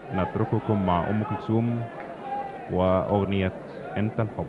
نترككم مع أم كلثوم وأغنية أنت الحب.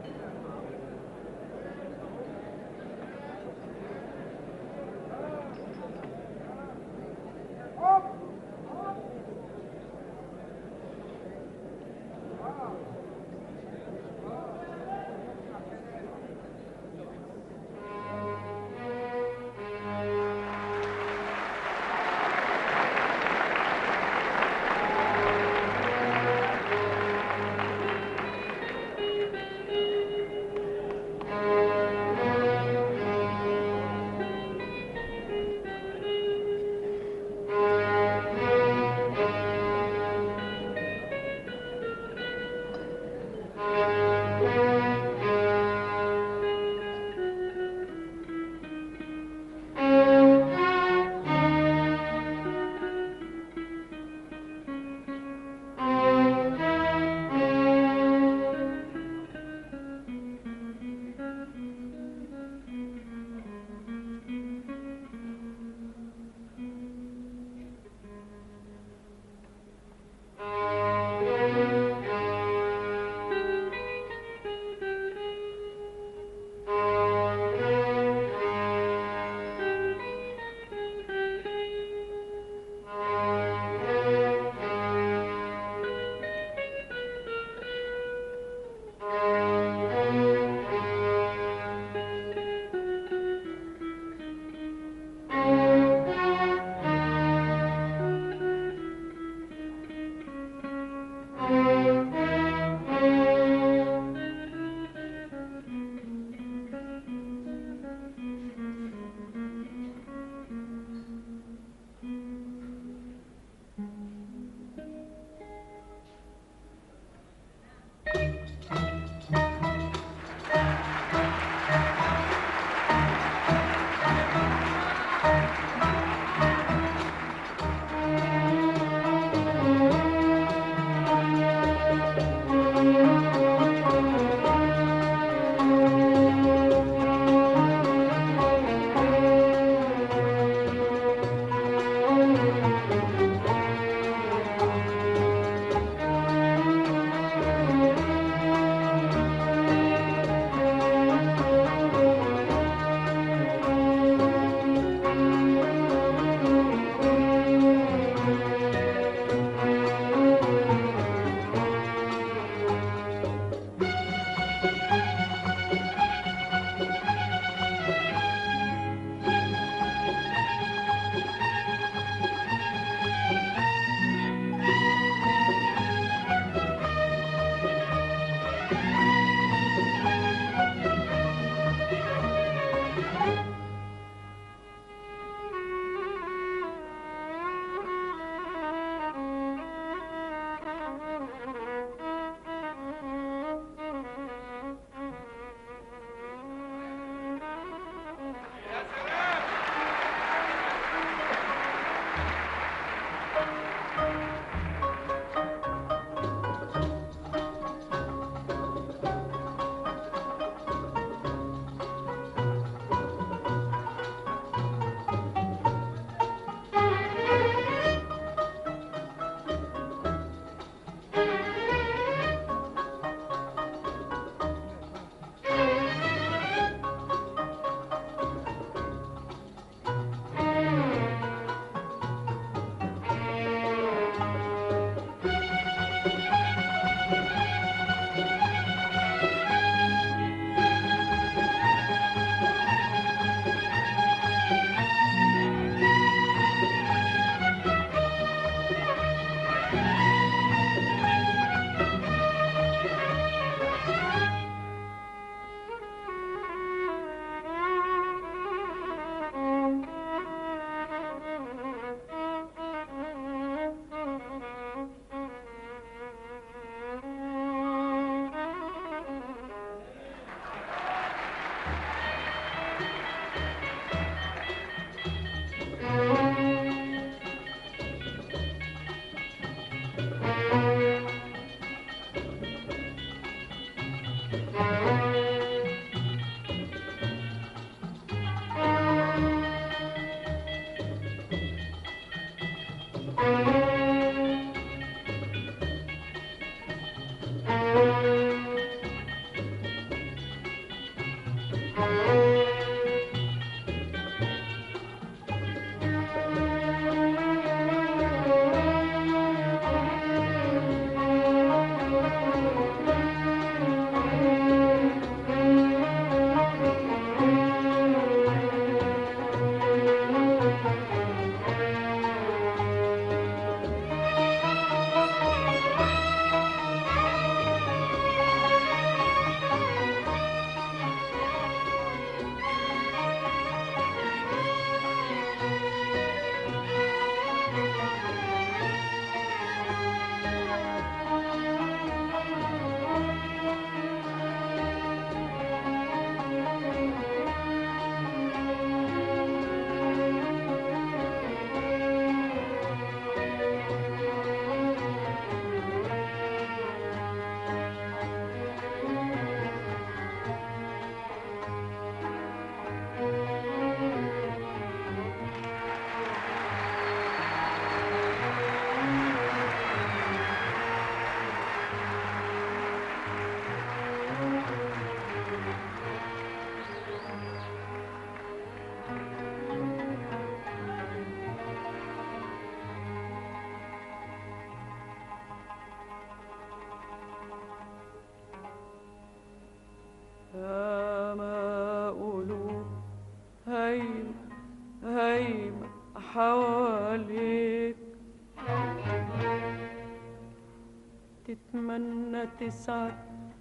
تتمنى تسعد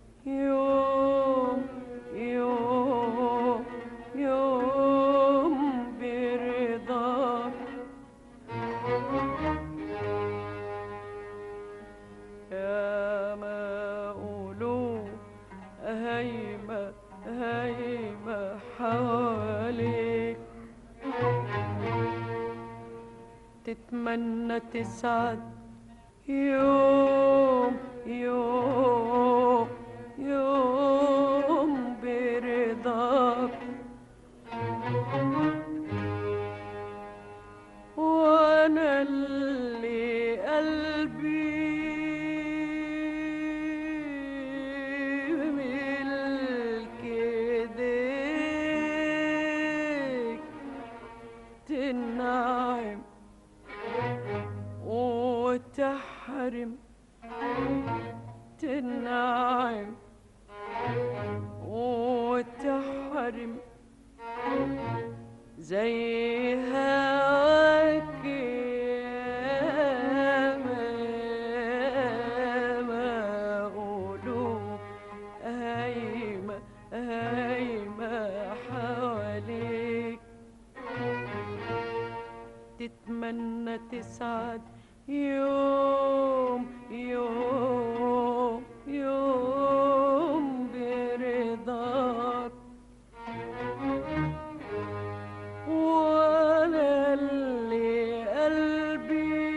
يوم يوم يوم برضاك. يا ما قلوب هايمة هايمة حواليك، تتمنى تسعد يوم يوم يوم برضاك. وانا اللي قلبي ملك ايديك، تنعم وتحرم، تنعم وتحرم زي هواك يا ما قلوب هايمة هايمة حواليك، تتمنى تسعد يوم يوم يوم برضاك. وانا اللي قلبي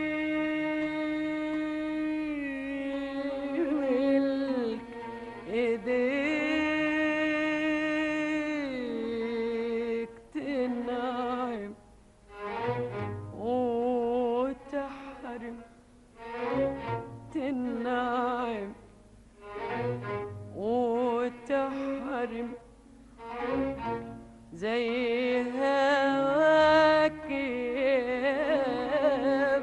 ملك ايديك، تنعم وتحرم، تنعم وتحرم زي هواك يا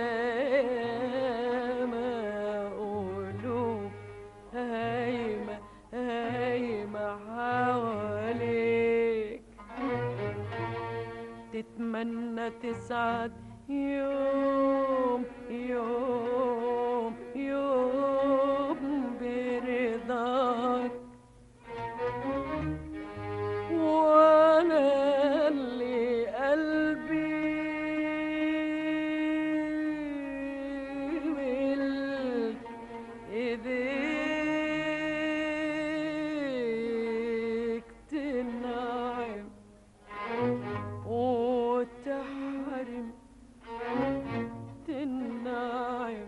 ما قلوب هايمة هايمة حواليك، تتمنى تسعد يوم يوم يوم برضاك. وانا اللي قلبي ملك ايديك، تنعم وتحرم، تنعم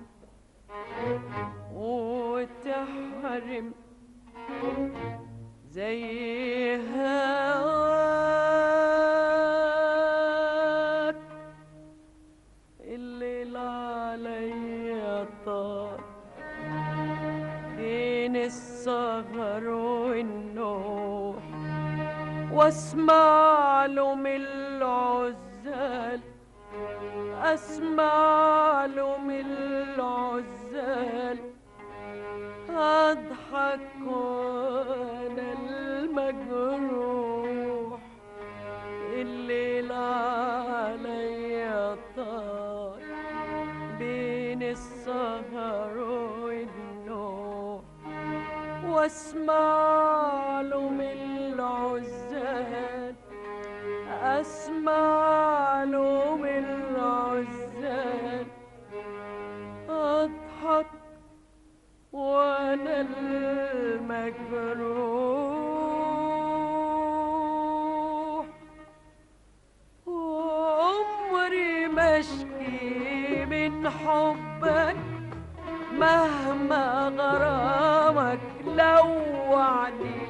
وتحرم زي هواك. الليل عليا طار بين السهر والنوح، واسمع له من العزال، اسمع له من العزال، اضحك وانا المجروح. الليل عليا طار بين السهر والنوح، واسمع له من العزال، اسمع له من العزال، اضحك وانا المجروح. وعمري ما اشكي من حبك مهما غرامك لوعني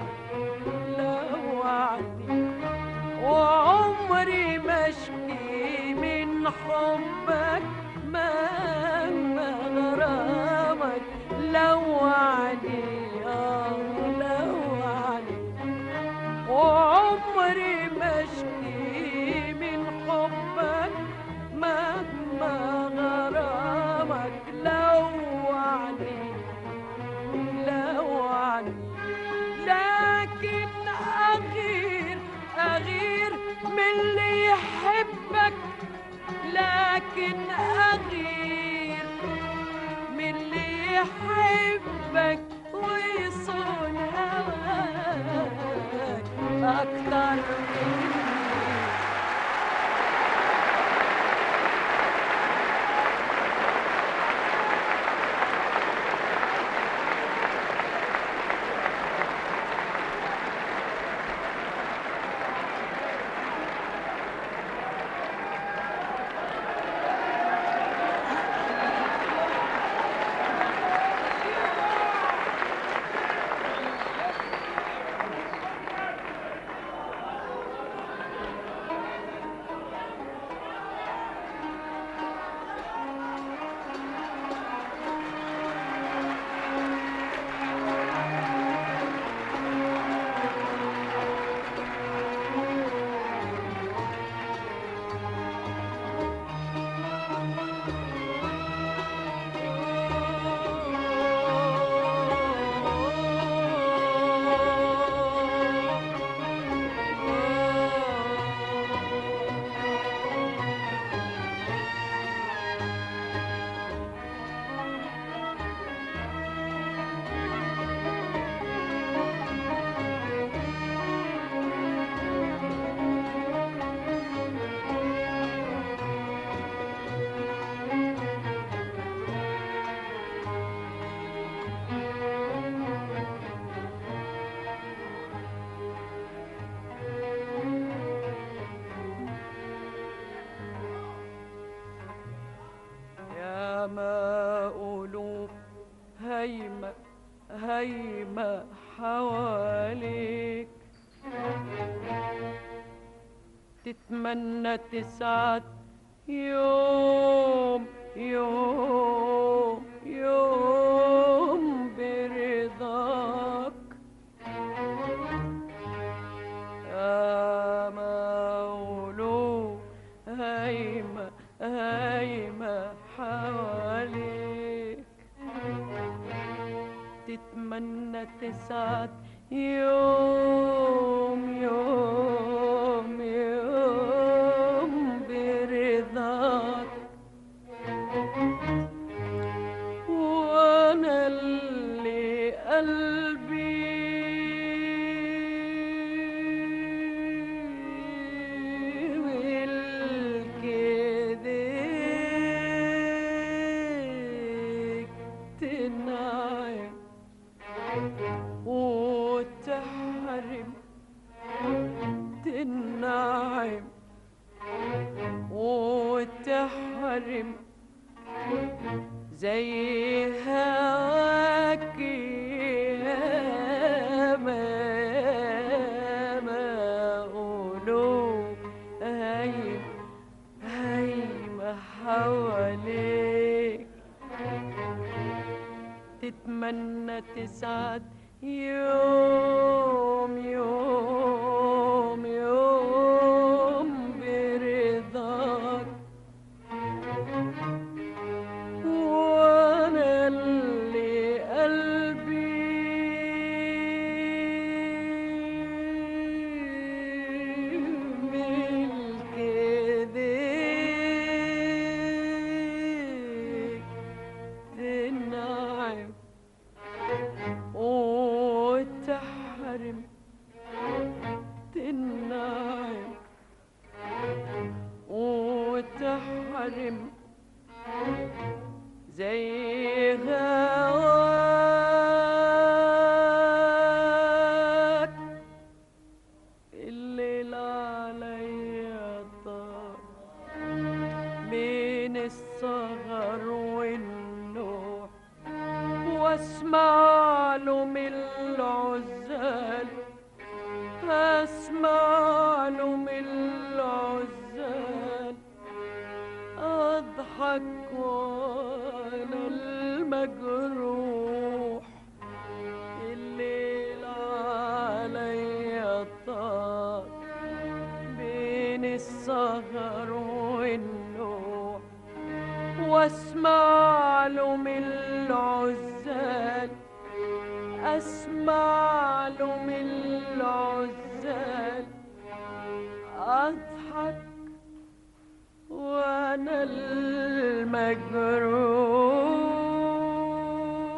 لوعني. وعمري ما اشكي من حبك مهما غرامك لوعني لوعني. وعمري ما اشكي من حبك مهما غرامك لوعني لوعني. لكن أغير من اللي يحبك، لكن أغير من اللي يحبك ويصون هواك أكتر مني. ياما قلوب هايمة هايمة حواليك، تتمنى تسعد يوم يوم يوم برضاك. ياما قلوب هايمة هايمة حواليك، تتمنى تسعد يوم يوم يوم برضاك. وانا اللي قلبي والكديك تنعم وتحرم، تنعم وتحرم زي هواك ياما قلوب هايمة حواليك، تتمنى تسعد يوم يوم يوم برضاك. وانا اللي قلبي ملك ايديك تنعم وتحرم، تنعم وتحرم زي هواك. الليل عليا طار بين السهر والنوح، واسمع له من العزال، اسمع له من العزال، اضحك وانا المجروح. الليل عليا طار بين السهر والنوح، واسمع له من العزال، اسمع له من العزال، اضحك وانا المجروح.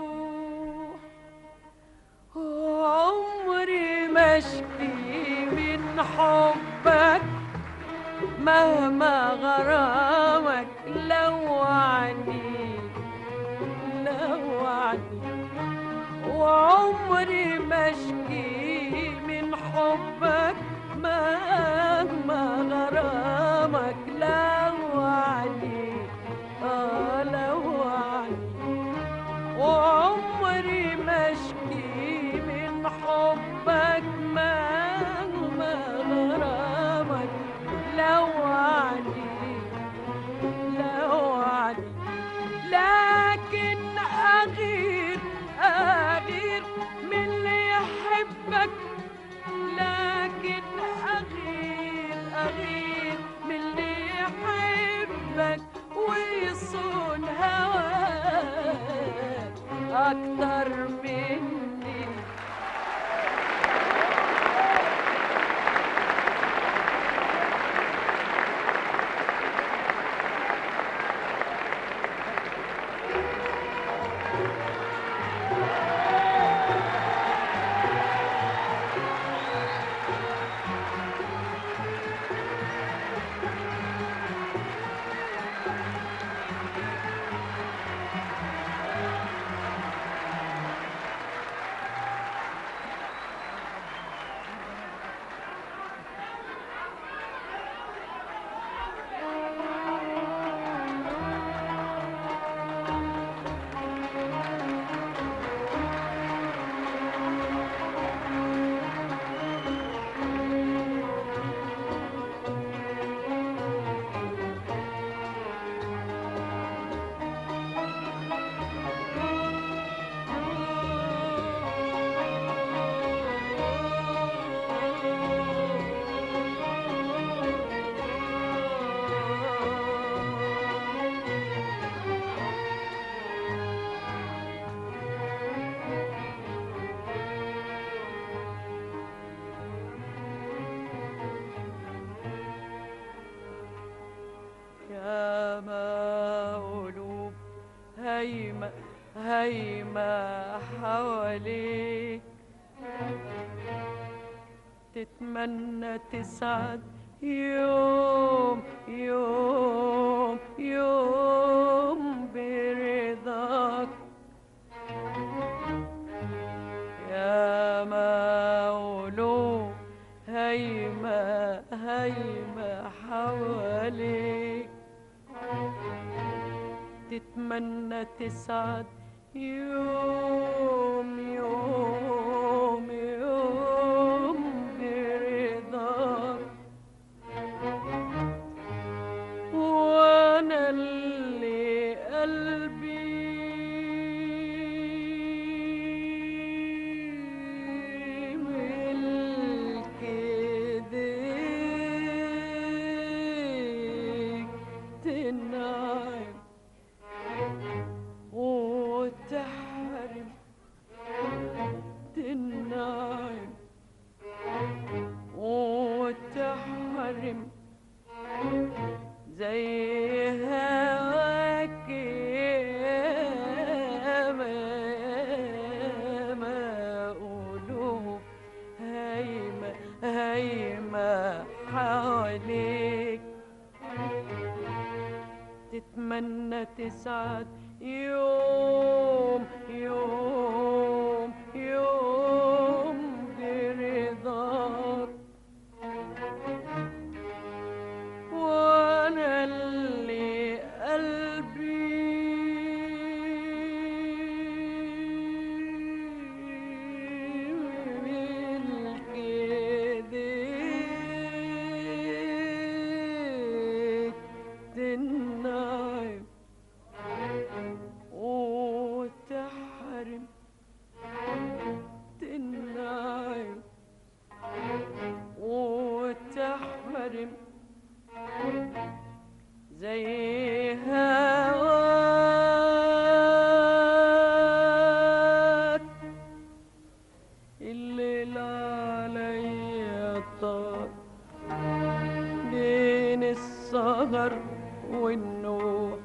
بشكي من حبك مهما غرامك لوعني لوعني، وعمري بشكي من حبك مهما غرامك لوعني لوعني، وعمري بشكي من حبك مهما غرامك لوعني لوعني، لكن أغير أغير من اللي يحبك، لكن أغير أغير من اللي يحبك ويصون هواك أكتر مني. قلوب هايمة هايمة حواليك، تتمنى تسعد يوم يوم يوم برضاك، يا قلوب هايمة هايمة حواليك، تتمنى تسعد يوم يوم يوم برضاك، وانا اللي قلبي ملك ايديك تنعم وتحرم، تنعم وتحرم زي هواك ما قلوب هايمة هايمة حواليك، تتمنى تسعد يوم يوم يوم برضاك، وانا اللي قلبي ملك ايديك تنعم وتحرم، تنعم وتحرم زي هواك، الليل عليا طار بين السهر والنوح،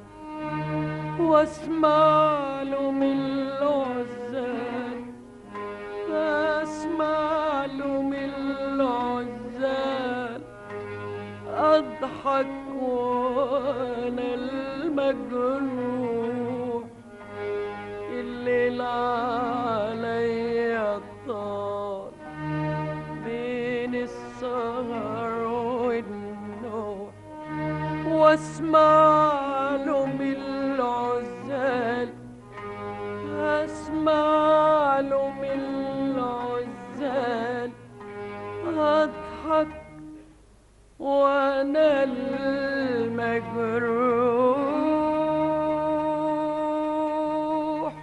واسمع له من العزال، اسمع له من الليل عليا طال بين السهر والنوم، واسمع له من العزال، اسمع له من العزال، اضحك وانا المجروح.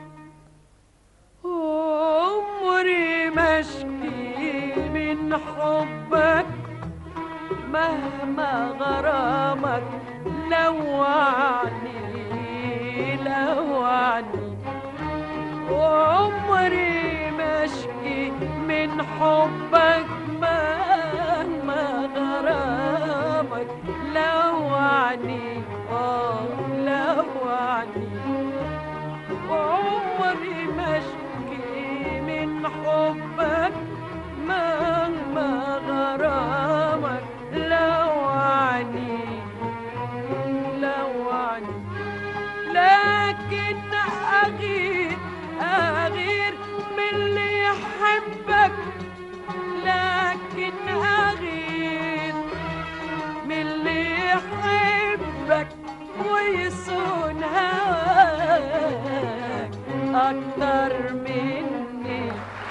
عمري ما اشكي من حبك مهما غرامك لوعني لوعني. وعمري ما اشكي من حبك مهما غرامك لوعني لوعني. وعمري ما اشكي من حبك مهما غرامك لوعني لوعني. لكن أغير من اللي يحبك، لكن أغير من اللي يحبك ويصون هواك أكتر مني.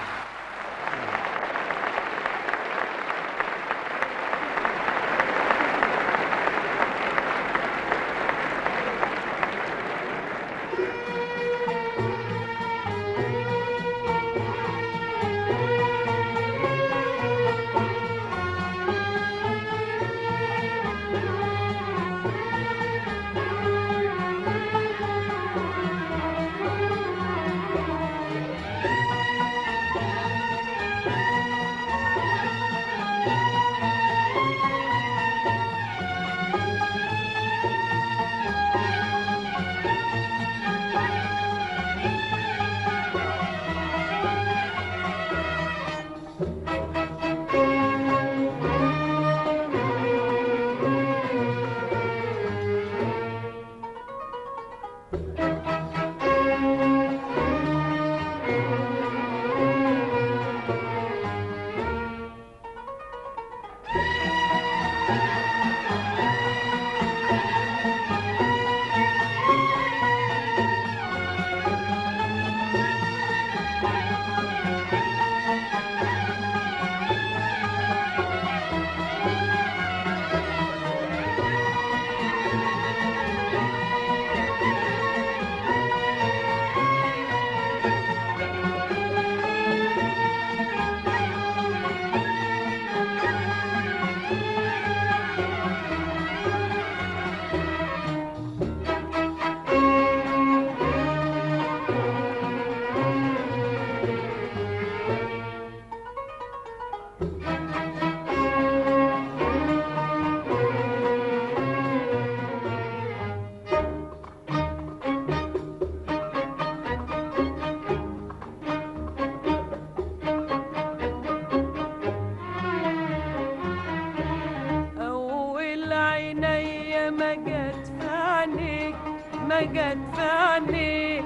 ما جت في عينيك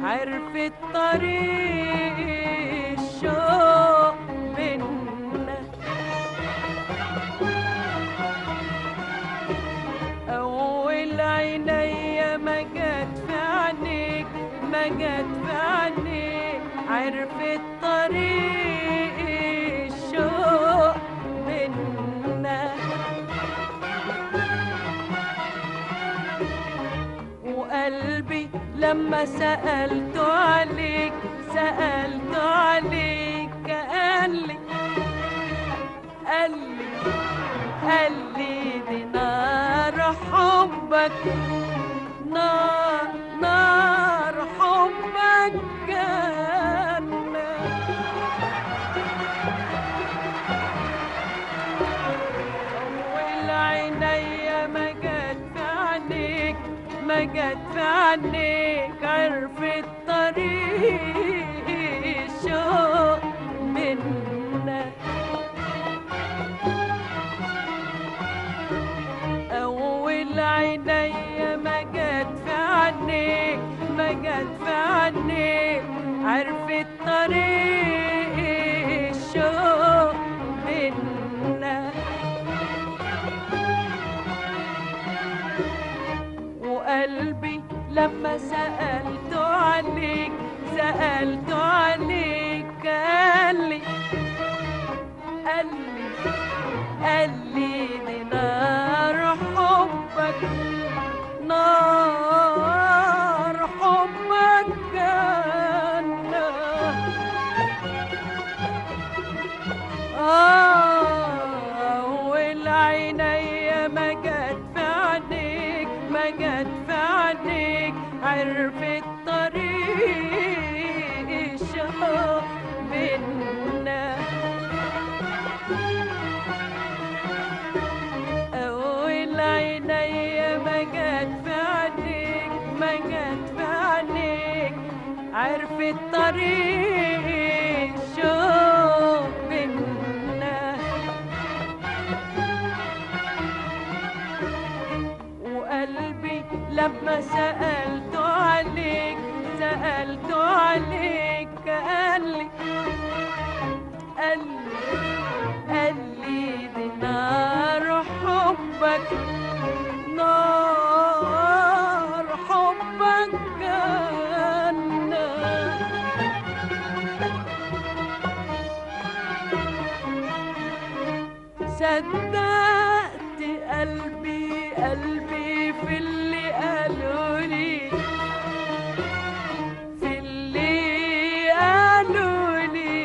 عرفت طريق الشوق بينا. أول عينيا ما جت في عينيك ما جت في عينيك عرفت طريق الشوق بينا. وقلبي لما سألت عليك سألت عليك قال لي دي نار حبك نار حبك جنة. أول عينيا ما جت في عينيك ما جت في عينيك عرفت طريق الشوق منا. أول عينيا ما جت في عينيك ما جت في عينيك عرفت طريق الشوق بينا، وقلبي لما سألته عليك سألته عليك قالي دي نار حبك، نار حبك جنة. والعينيا ما جت في عينيك، ما جت في عينيك، عرفت طريق الشوق بينا. والعينيا ما جت في عينيك، ما جت في عينيك، عرفت طريق الشوق بينا. وقلبي لما سألته عليك سألته عليك قالي دي نار حبك، نار حبك جنة. صدقت قلبي في اللي قالولي، في اللي قالولي.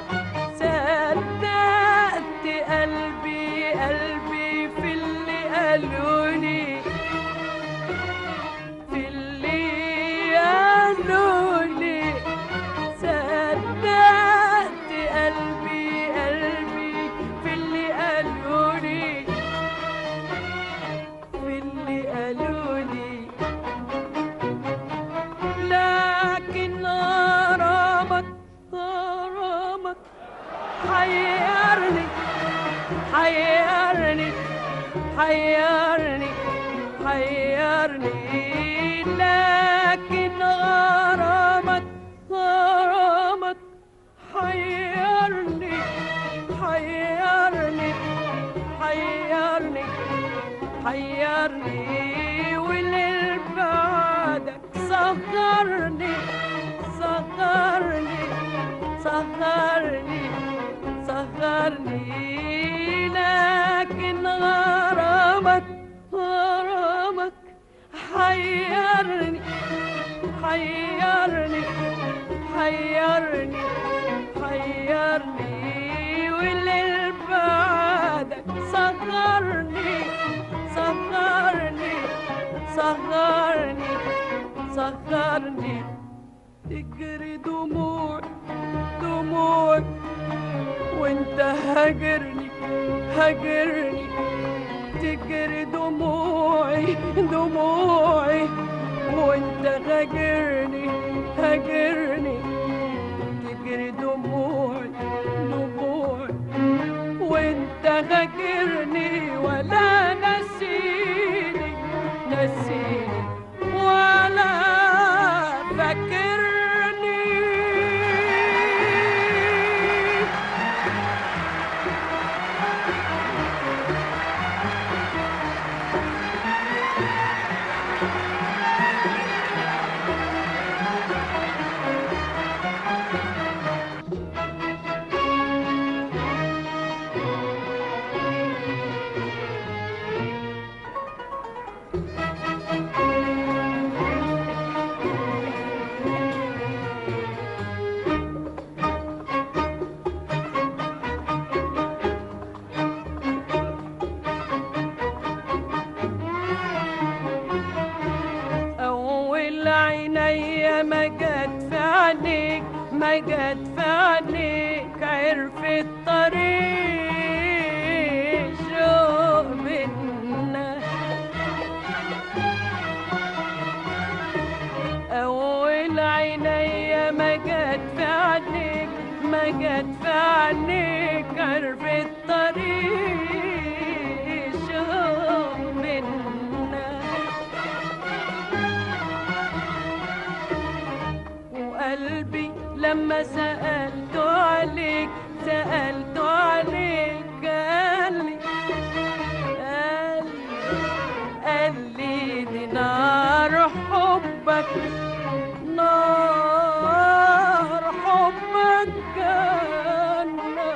صدقت قلبي في اللي قالولي، في اللي قالولي. صدقت قلبي في اللي قالولي، في اللي قالولي. لكن غرامك حيرني حيرني حيرني حيرني. لكن غرامك حيرني حيرني حيرني حيرني. وليل بعدك سهرني سهرني سهرني سهرني. لكن غرامك حيرني حيرني حيرني حيرني. والليل بعدك سهرني سهرني سهرني سهرني. تجري دموع وانت هاجرني تجري دموعي وانت هاجرني تجري دموعي وانت هاجرني. ولا نسيني ولا فاكرني. ما جت في عينيك ما جت في عينيك، عرفت طريق شوق بينا. أول عينيا ما جت في عينيك ما جت في عينيك، عرفت طريق شوق بينا. وقلبي لما سألت عليك سألت عليك قال لي دي نار حبك نار حبك جنة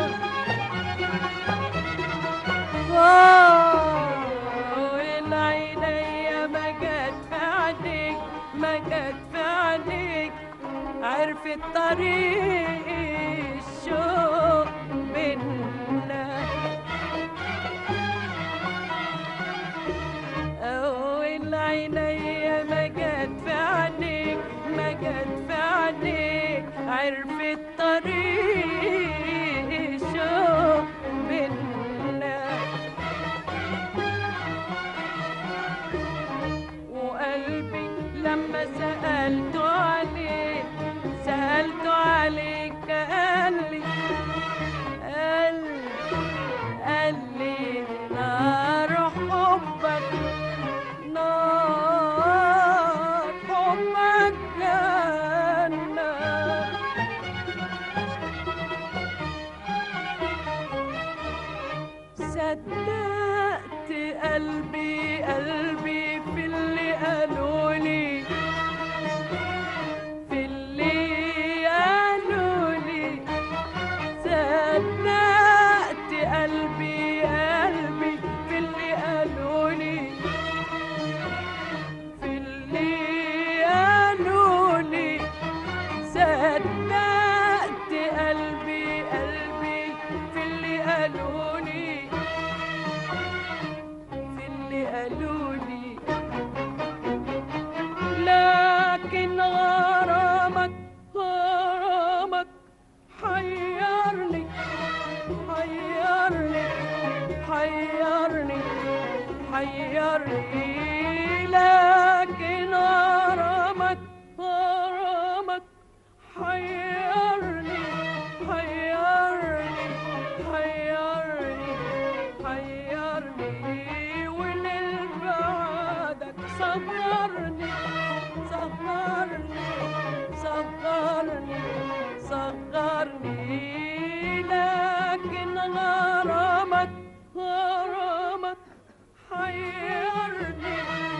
والعينيا ما جت في عينيك ما جت في عينيك عرفت طريق الشوق بينا والعينيا ما جت في عينيك ما جت في عينيك عرفت طريق الشوق بينا وقلبي لما سألت عليك سألت عليك قال لي نار حبك نار حبك جنة صدقت قلبي في اللي قالولي في اللي قالولي صدقت قلبي في اللي قالولي في اللي قالولي صدقت قلبي في اللي قالولي في اللي قالولي لكن غرامك حيرني لكن غرامك حيرني وللبعدك صغرني لكن غرامك حيرني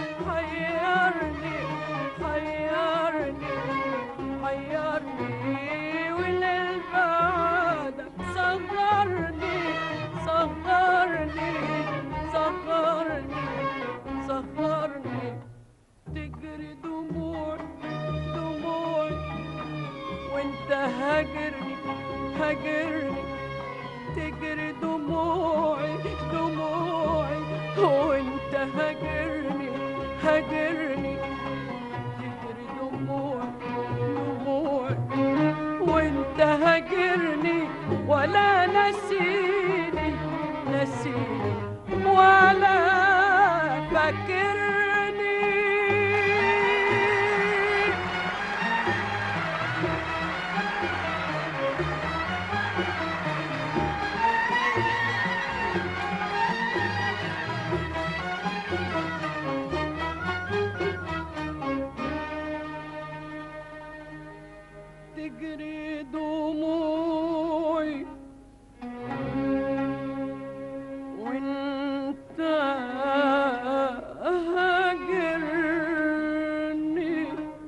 وللبعدك صغرني تجري دموعي وانت هاجرني تجري دموعي وانت هاجرني تجري دموعي وانت هاجرني ولا نسيني ولا فاكرني تجري دموعي وانت هاجرني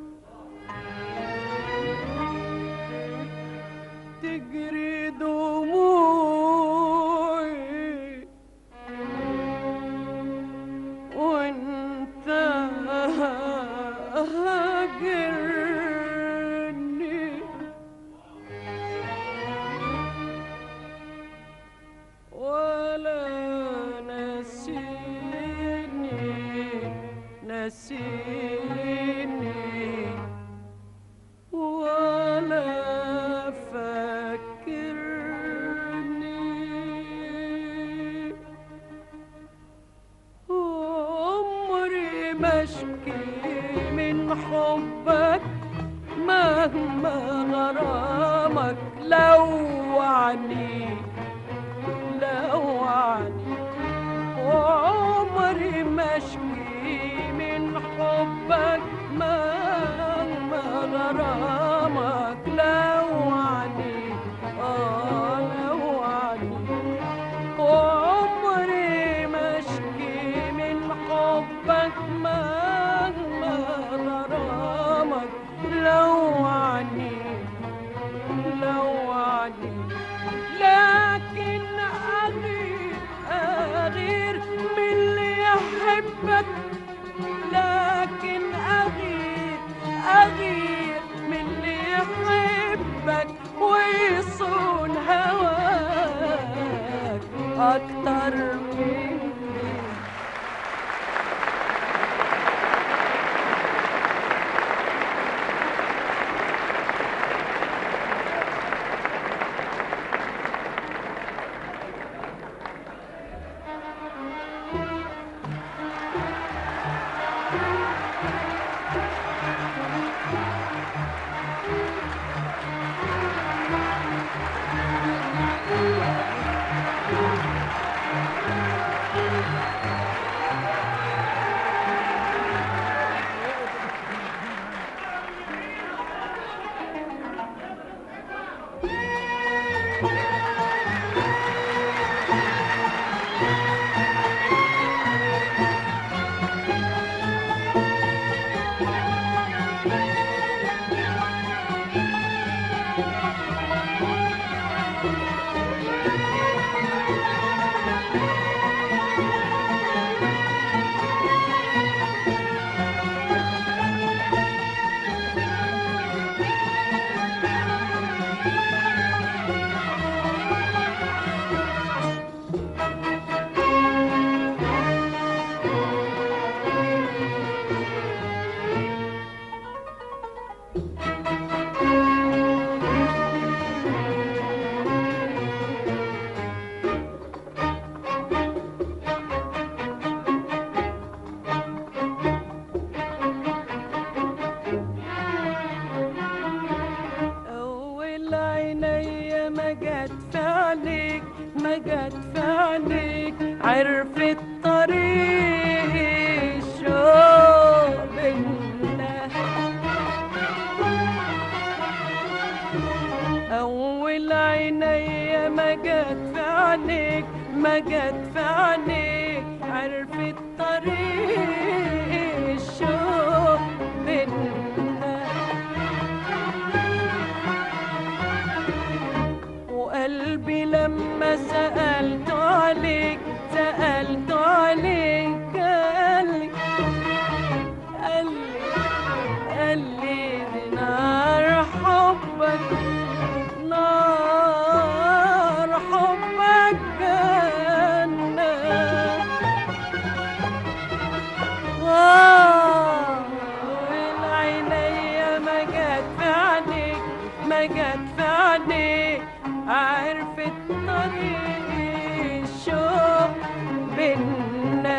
تجري دموعي وانت هاجرني ولا نسيني ولا فاكرني عمري ما اشكي من حبك مهما غرامك لوعني وعمري ما اشكي من حبك مهما غرامك جت في عينيك ما جت في عينيك عرفت طريق الشوق بينا أول عينيا ما جت في عينيك ما جت في عينيك عرفت طريق الشوق بينا وقلبي لما سألت عليك سألت عليك قالي دي نار حبك نار حبك جنة والعينيا ما جت في عينيك ما جت في عينيك عرفت طريق الشوق بينا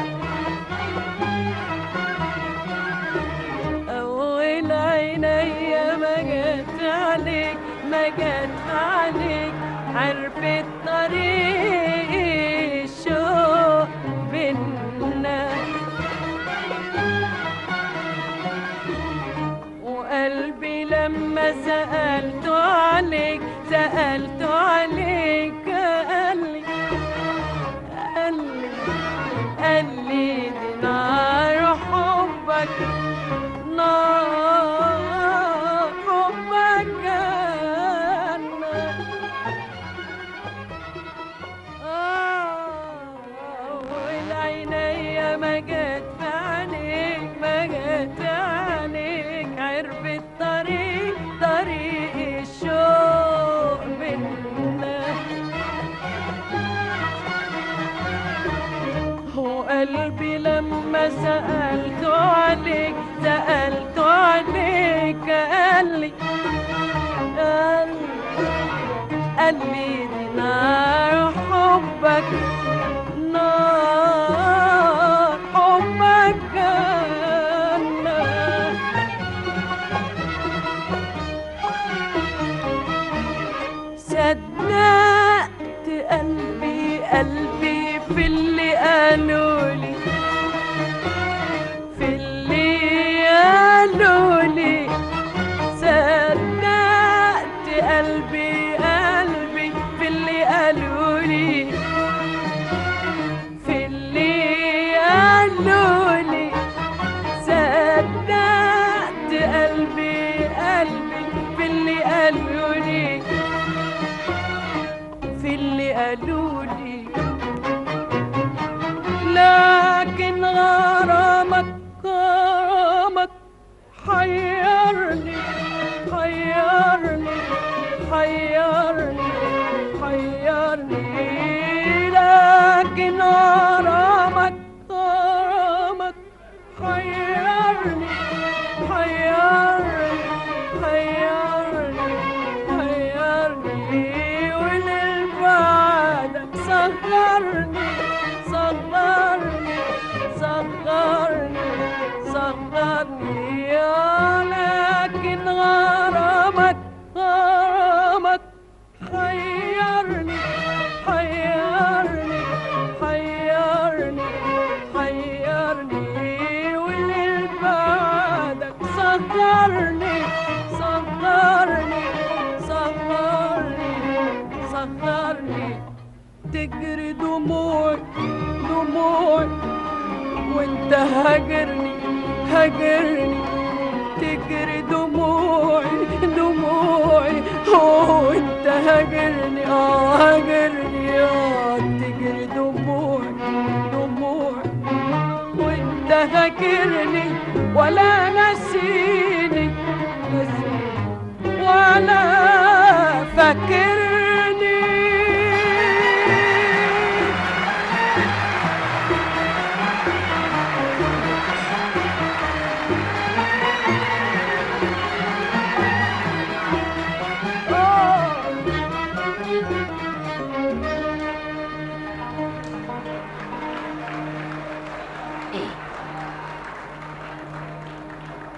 أول عينيا ما جت عليك ما جت عليك عرفت طريق الشوق بينا وقلبي لما سألت عليك سألت عليك قال لي دي نار حبك نار حبك جنة والعينيا ما جت في عينيك ما جت في عينيك عرفت طريق الشوق بينا وقلبي لما سألت عليك سألت عليك قال لي دي نار حبك نار حبك جنة صدقت قلبي في اللي قالولي في اللي قالولي صدقت قلبي في اللي قالولي في اللي قالولي صدقت قلبي في اللي قالولي في اللي قالولي لكن غرامك حيرني لكن غرامك حيرني وللبعدك صغرني لكن غرامك حيرني وللبعدك صغرني تجري دموعي وانت هاجرني تجري دموعي وانت هاجرني تجري دموعي وانت هاجرني ولا نسيني ولا فاكرني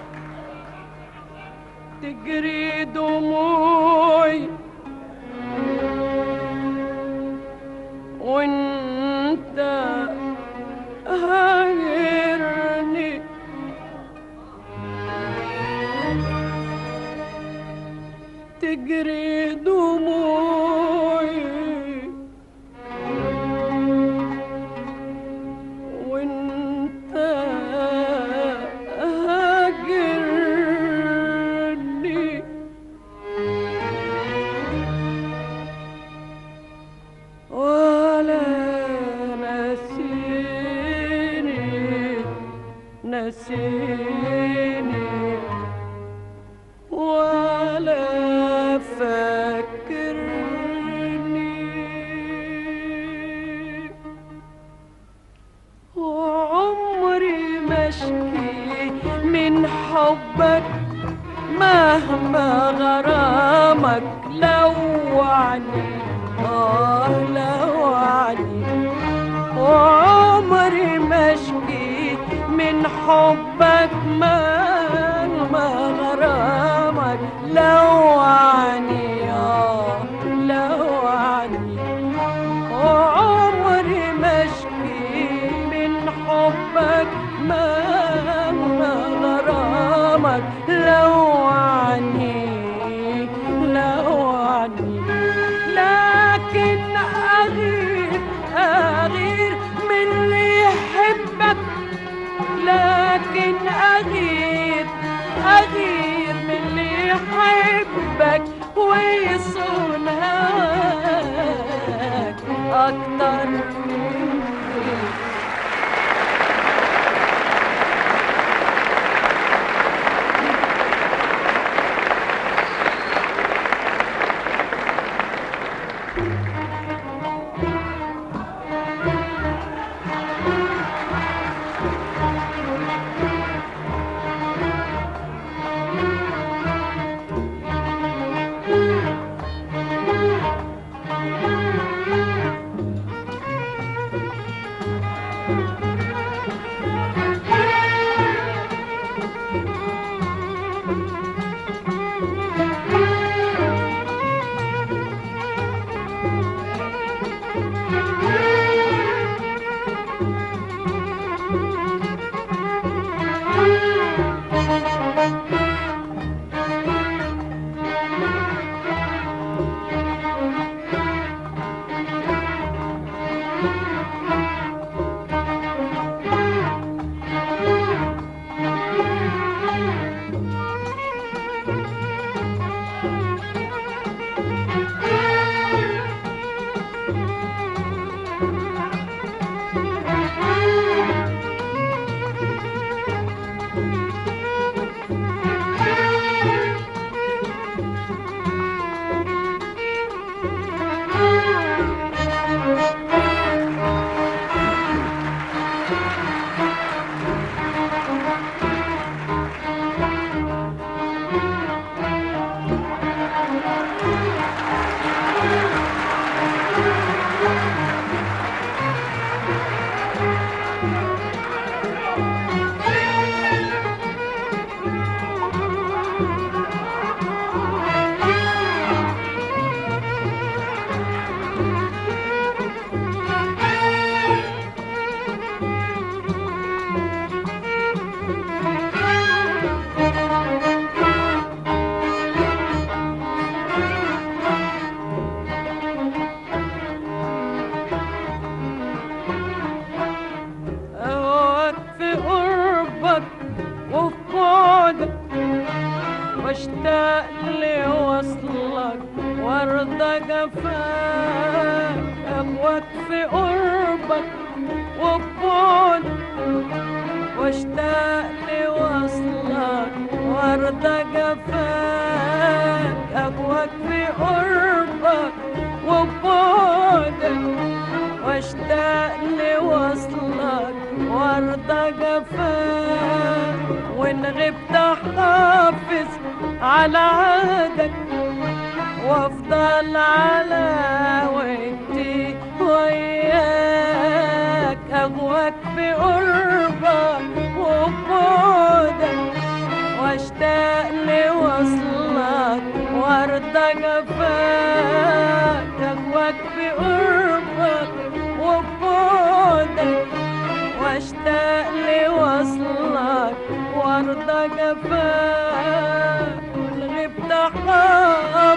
تجري دموعي تجري دموعي وانت هاجرني ولا نسيني ولا فكرني وعمري ما اشكي من حبك مهما غرامك لوعني لوعني وعمري ما اشكي من حبك مهما غرامك لوعني لوعني وعمري ما اشكي من حبك مهما غرامك لوعني لوعني لكن أغير من اللي يحبك لكن أغير من اللي يحبك ويصون هواك أكتر مني واشتاق لوصلك وارضى جفاك اهواك في قربك وبعدك واشتاق لوصلك وارضى جفاك اهواك في قربك وبعدك واشتاق لوصلك وارضى جفاك وان غبت احافظ على عهدك وافضل على ودي وياك اهواك بقربك وبعدك واشتاق لوصلك وارضى جفاك اهواك بقربك وبعدك واشتاق لوصلك وارضى جفاك والغبت حافظ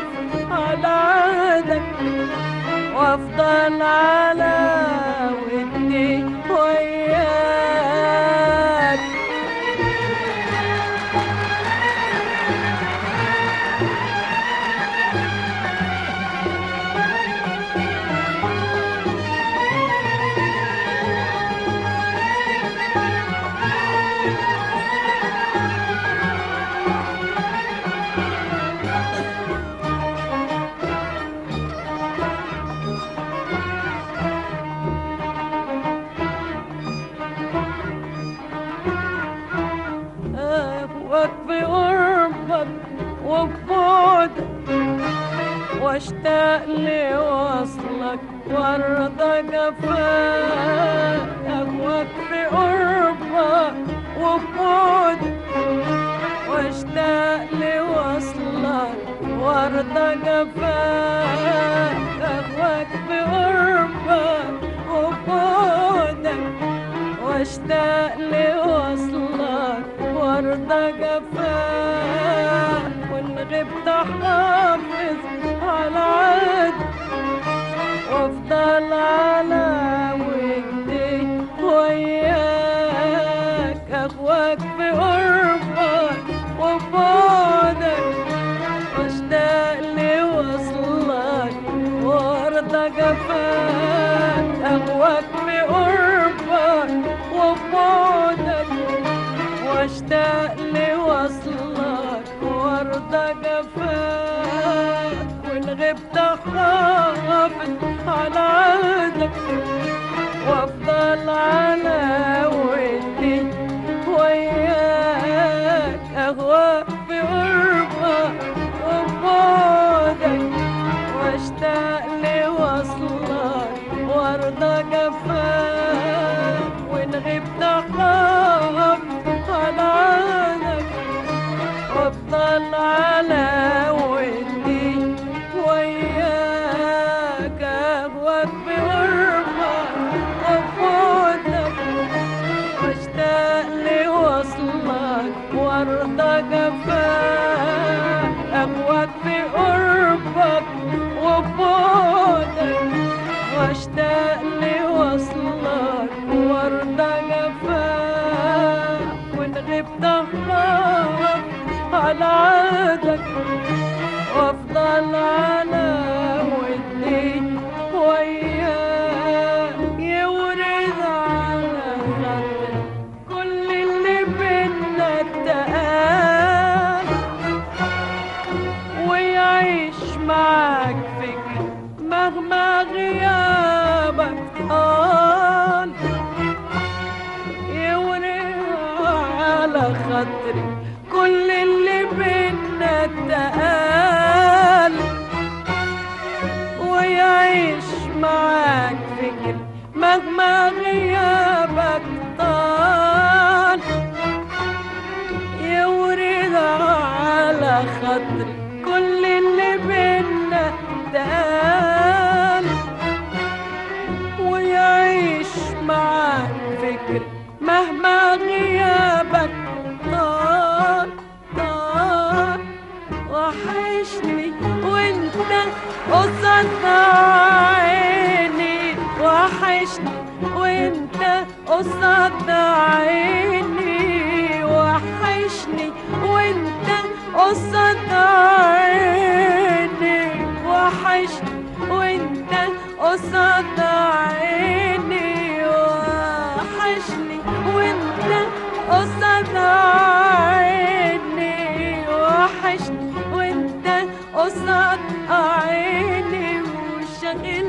وبعدك واشتاق لوصلك وارضى جفاك اهواك في قربك وبعدك واشتاق لوصلك وارضى جفاك اهواك في قربك وبعدك واشتاق لوصلك وارضى جفاك وان غبت احافظ على عهدك وافضل على ودي وياك اهواك في قربك وبعدك واشتاق لوصلك وارضى جفاك اهواك في قربك وبعدك واشتاق لوصلك وارضى جفاك وان غبت احافظ على عهدك وافضل على ودي وياك اهواك في قربك وبعدك واشتاق لوصلك وارضى جفاك وان غبت احافظ على عهدك وافضل على ودي وياك اهواك في قربك وبعدك واشتاق لوصلك وارضى جفاك اهواك في قربك وبعدك واشتاق لوصلك وارضى جفاك وان غبت احافظ على عهدك وافضل على ودي وياك يورد على خاطري كل اللي بينا اتقال ويعيش معاك فكر مهما غيابك طال يورد على خاطري كل اللي بينا اتقال ويعيش معاك فكر مهما غيابك طال يورد على خاطري كل اللي بينا اتقال ويعيش معاك فكر مهما غيابك طال طال وحشني وانت قصاد عيني وحشني وانت قصاد عيني وحشني وانت قصاد عيني وحشني وانت قصاد عيني وحشني وانت قصاد عيني وحشني وانت قصاد عيني وشاغل